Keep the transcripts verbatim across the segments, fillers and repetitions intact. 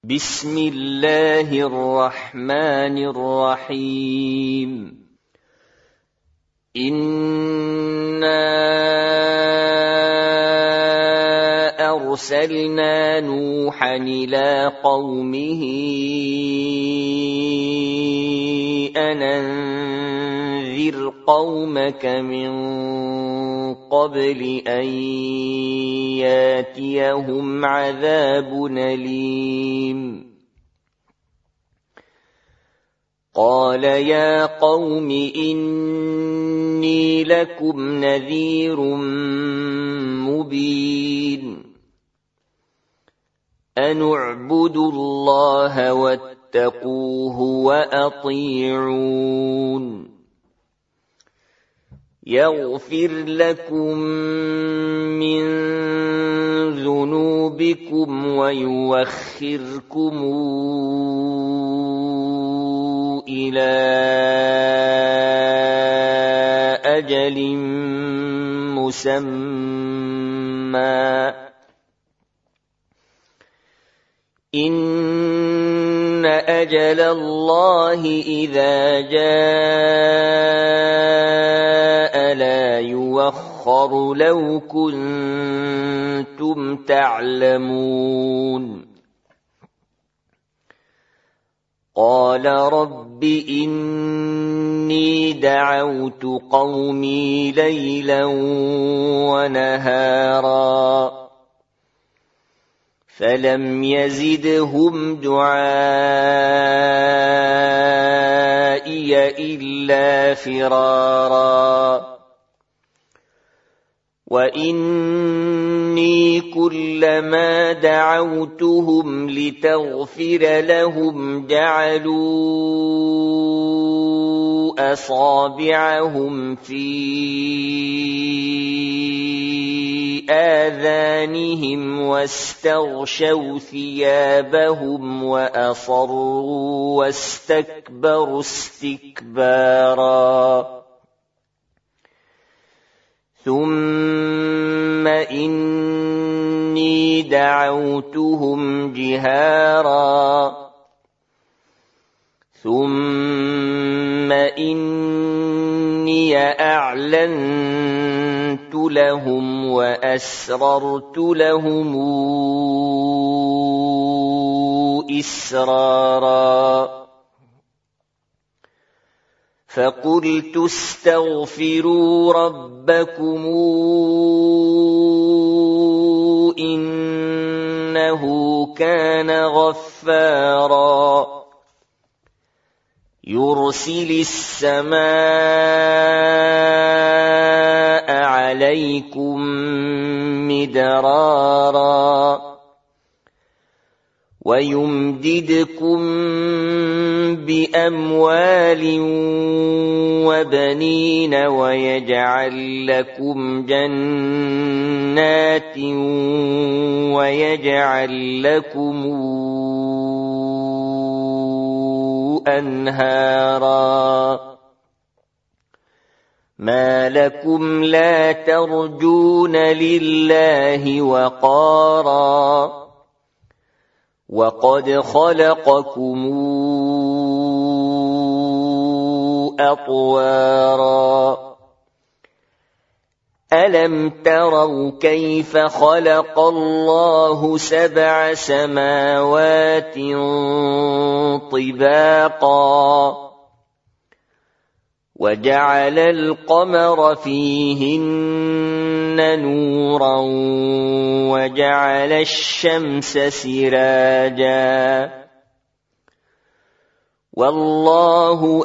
بسم الله الرحمن الرحيم إنا أرسلنا نوحا إلى قومه أن أنذر قومك من قبل أن ياتيهم عذاب أليم قال يا قوم إني لكم نذير مبين أن اعبدوا الله واتقوه وأطيعون يغفر لكم من ذنوبكم ويؤخركم إلى أجل مسمى إن أجل الله إذا جاء لا يؤخر لو كنتم تعلمون قال رب إني دعوت قومي ليلا ونهارا فلم يزدهم دعائي إلا فرارا وإني كلما دعوتهم لتغفر لهم جعلوا أصابعهم في آذانهم واستغشوا ثيابهم وأصروا واستكبروا استكبارا ثم إني دعوتهم جهارا ثم إني أعلنت لهم وأسررت لهم إسرارا فقلت استغفروا ربكم إنه كان غفارا يرسل السماء عليكم مدرارا ويمددكم بأموال وبنين ويجعل لكم جنات ويجعل لكم أنهارا ما لكم لا ترجون لله وقارا وقد خلقكم أطوارا ألم تروا كيف خلق الله سبع سماوات طباقا وجعل القمر فيهن نورا وجعل الشمس سراجا والله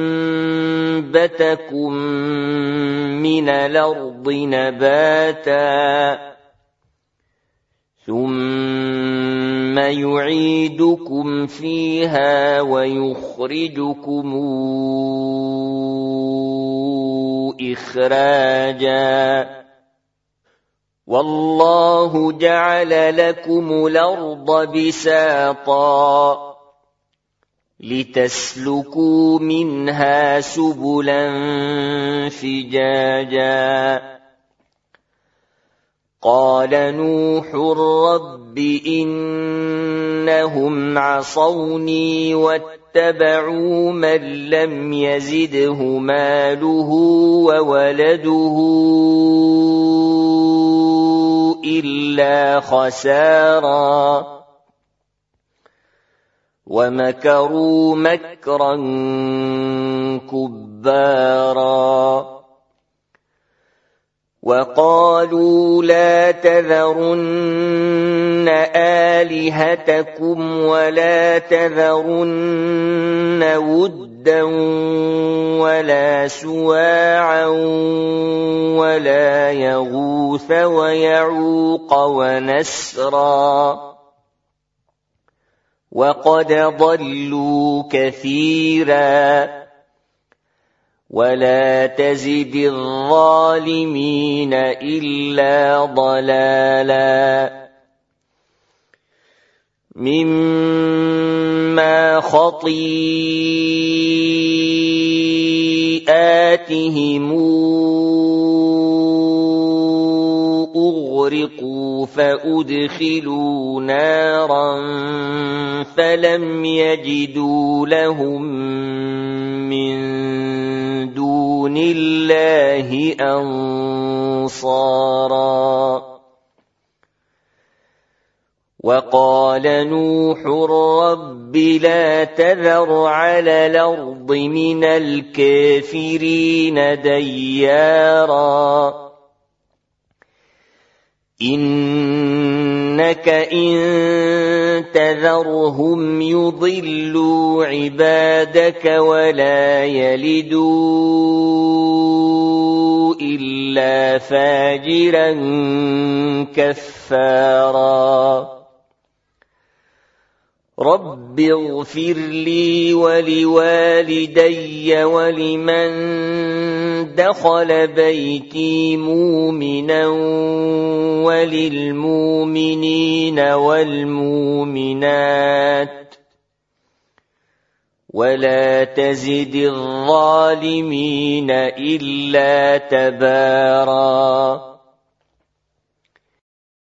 أنبتكم من الأرض نباتا ثم يعيدكم فيها ويخرجكم إخراجا والله جعل لكم الأرض بساطا لتسلكوا منها سبلا فجاجا قال نوح رب إنهم عصوني واتبعوا من لم يزده ماله وولده إلا خسارا ومكروا مكرا كبارا وقالوا لا تذرن آلهتكم ولا تذرن ودا ولا سواعا ولا يغوث ويعوق ونسرا وقد ضلوا كثيرا ولا تزد الظالمين إلا ضلالا مما خطيئاتهم أغرقوا فأدخلوا نارا فلم يجدوا لهم من دون الله أنصارا وقال نوح رب لا تذر على الأرض من الكافرين ديارا إنك إن تذرهم يضلوا عبادك ولا يلدوا إلا فاجرا كفارا رب اغفر لي ولوالدي ولمن دخل بيتي مؤمنا وللمؤمنين والمؤمنات ولا تزد الظالمين إلا تباراً